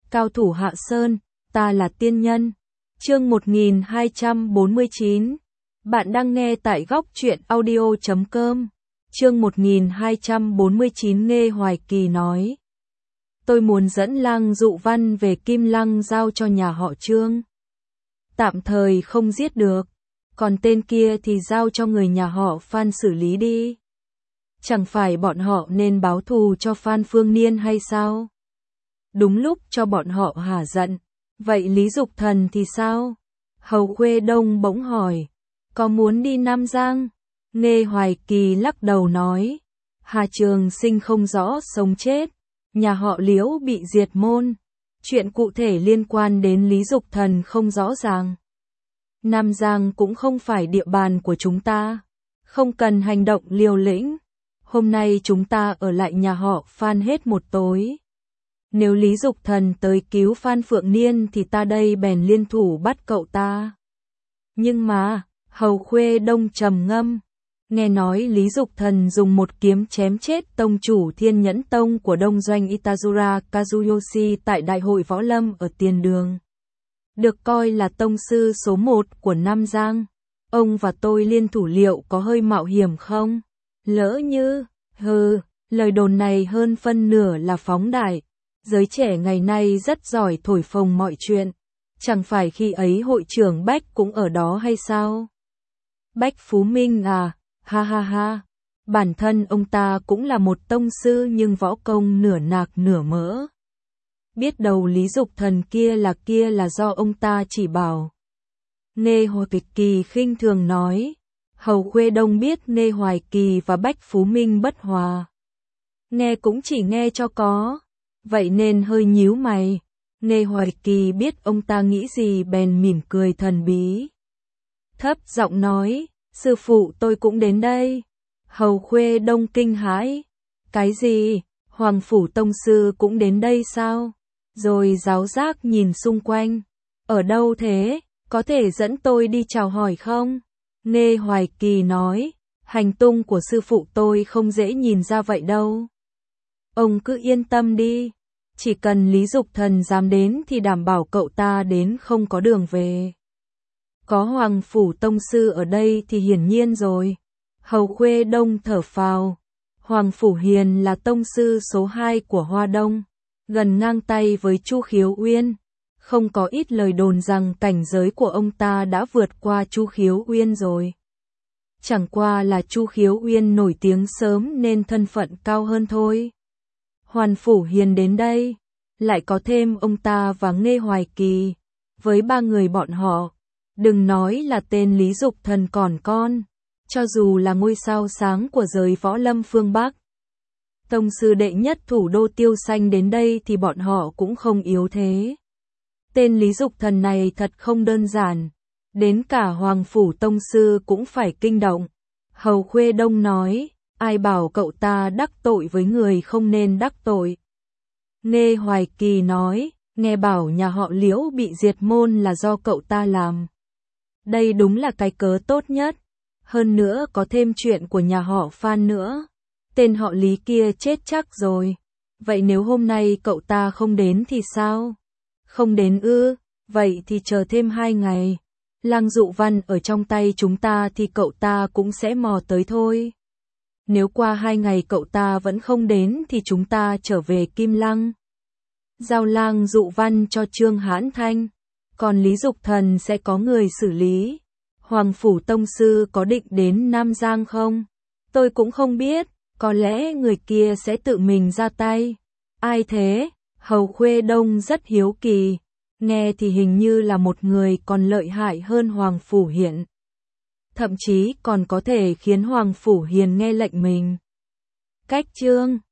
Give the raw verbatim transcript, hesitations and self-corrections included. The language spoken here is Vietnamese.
Cao thủ Hạ Sơn, ta là tiên nhân. Chương một nghìn hai trăm bốn mươi chín. Bạn đang nghe tại góc truyện audio chấm com. Chương một nghìn hai trăm bốn mươi chín. Nghe Hoài Kỳ nói: tôi muốn dẫn Lang Dụ Văn về Kim Lăng giao cho nhà họ Trương. Tạm thời không giết được, còn tên kia thì giao cho người nhà họ Phan xử lý đi. Chẳng phải bọn họ nên báo thù cho Phan Phương Niên hay sao? Đúng lúc cho bọn họ hả giận. Vậy Lý Dục Thần thì sao? Hầu Khuê Đông bỗng hỏi. Có muốn đi Nam Giang? Nghe Hoài Kỳ lắc đầu nói: Hà Trường Sinh không rõ sống chết, nhà họ Liễu bị diệt môn, chuyện cụ thể liên quan đến Lý Dục Thần không rõ ràng. Nam Giang cũng không phải địa bàn của chúng ta, không cần hành động liều lĩnh. Hôm nay chúng ta ở lại nhà họ Phan hết một tối. Nếu Lý Dục Thần tới cứu Phan Phượng Niên thì ta đây bèn liên thủ bắt cậu ta. Nhưng mà, Hầu Khuê Đông trầm ngâm. Nghe nói Lý Dục Thần dùng một kiếm chém chết tông chủ Thiên Nhẫn Tông của Đông Doanh Itazura Kazuyoshi tại Đại hội Võ Lâm ở Tiền Đường. Được coi là tông sư số một của Nam Giang. Ông và tôi liên thủ liệu có hơi mạo hiểm không? Lỡ như, hừ, lời đồn này hơn phân nửa là phóng đại. Giới trẻ ngày nay rất giỏi thổi phồng mọi chuyện. Chẳng phải khi ấy hội trưởng Bách cũng ở đó hay sao? Bách Phú Minh à? Ha ha ha. Bản thân ông ta cũng là một tông sư nhưng võ công nửa nạc nửa mỡ. Biết đầu Lý Dục Thần kia là kia là do ông ta chỉ bảo. Nghe Hoài Kỳ khinh thường nói. Hầu Khuê Đông biết Nghe Hoài Kỳ và Bách Phú Minh bất hòa. Nghe cũng chỉ nghe cho có. Vậy nên hơi nhíu mày. Nghe Hoài Kỳ biết ông ta nghĩ gì bèn mỉm cười thần bí. Thấp giọng nói, sư phụ tôi cũng đến đây. Hầu Khuê Đông kinh hãi. Cái gì? Hoàng Phủ Tông Sư cũng đến đây sao? Rồi giáo giác nhìn xung quanh. Ở đâu thế? Có thể dẫn tôi đi chào hỏi không? Nghe Hoài Kỳ nói, hành tung của sư phụ tôi không dễ nhìn ra vậy đâu. Ông cứ yên tâm đi. Chỉ cần Lý Dục Thần dám đến thì đảm bảo cậu ta đến không có đường về. Có Hoàng Phủ Tông Sư ở đây thì hiển nhiên rồi. Hầu Khuê Đông thở phào. Hoàng Phủ Hiền là tông sư số hai của Hoa Đông, gần ngang tay với Chu Khiếu Uyên. Không có ít lời đồn rằng cảnh giới của ông ta đã vượt qua Chu Khiếu Uyên rồi. Chẳng qua là Chu Khiếu Uyên nổi tiếng sớm nên thân phận cao hơn thôi. Hoàng Phủ Hiền đến đây, lại có thêm ông ta và Nghe Hoài Kỳ. Với ba người bọn họ, đừng nói là tên Lý Dục Thần còn con, cho dù là ngôi sao sáng của giới võ lâm phương Bắc. Tông sư đệ nhất thủ đô Tiêu Xanh đến đây thì bọn họ cũng không yếu thế. Tên Lý Dục Thần này thật không đơn giản, đến cả Hoàng Phủ Tông Sư cũng phải kinh động. Hầu Khuê Đông nói, ai bảo cậu ta đắc tội với người không nên đắc tội. Nghe Hoài Kỳ nói, nghe bảo nhà họ Liễu bị diệt môn là do cậu ta làm. Đây đúng là cái cớ tốt nhất. Hơn nữa có thêm chuyện của nhà họ Phan nữa. Tên họ Lý kia chết chắc rồi. Vậy nếu hôm nay cậu ta không đến thì sao? Không đến ư? Vậy thì chờ thêm hai ngày. Lang Dụ Văn ở trong tay chúng ta thì cậu ta cũng sẽ mò tới thôi. Nếu qua hai ngày cậu ta vẫn không đến thì chúng ta trở về Kim Lăng. Giao Lang Dụ Văn cho Trương Hãn Thanh. Còn Lý Dục Thần sẽ có người xử lý. Hoàng Phủ Tông Sư có định đến Nam Giang không? Tôi cũng không biết. Có lẽ người kia sẽ tự mình ra tay. Ai thế? Hầu Khuê Đông rất hiếu kỳ. Nghe thì hình như là một người còn lợi hại hơn Hoàng Phủ Hiền. Thậm chí còn có thể khiến Hoàng Phủ Hiền nghe lệnh mình. Cách chương